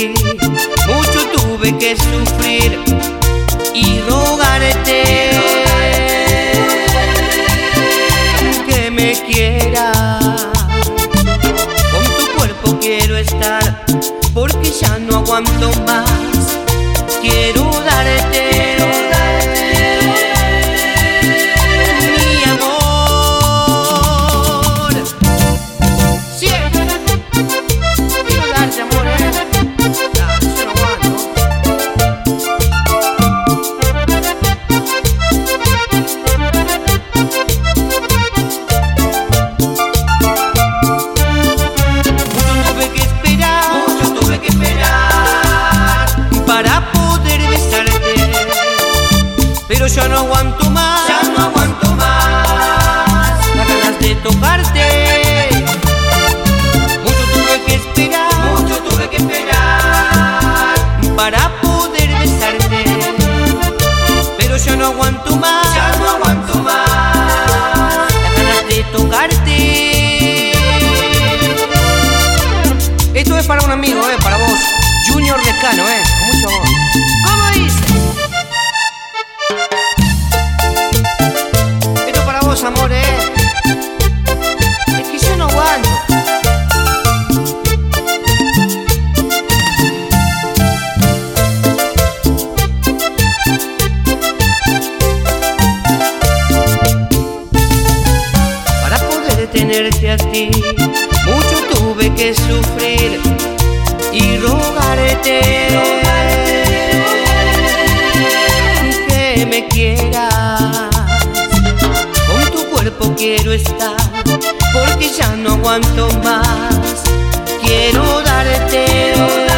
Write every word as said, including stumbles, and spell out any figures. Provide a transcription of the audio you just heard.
ti, mucho tuve que sufrir y rogarte que me quieras. Con tu cuerpo quiero estar, porque ya no aguanto más. Quiero darte, mi amor. Siempre quiero darte amor, ¿eh? Ah, yo no aguanto. Mucho tuve que esperar, mucho tuve que esperar para poder besarte, pero ya no aguanto más, ya no aguanto más las ganas de tocarte. Mucho tuve que esperar, mucho tuve que esperar para poder besarte, pero ya no aguanto más, ya no aguanto más las ganas de tocarte. Esto es para un amigo, eh, para vos, Junior Lescano, eh, con mucho amor. ¿Cómo dice? Esto para vos, amor, eh. Es que yo no aguanto. Para poder tenerte a ti, mucho tuve que sufrir y rogarte que me quieras. Con tu cuerpo quiero estar, porque ya no aguanto más. Quiero darte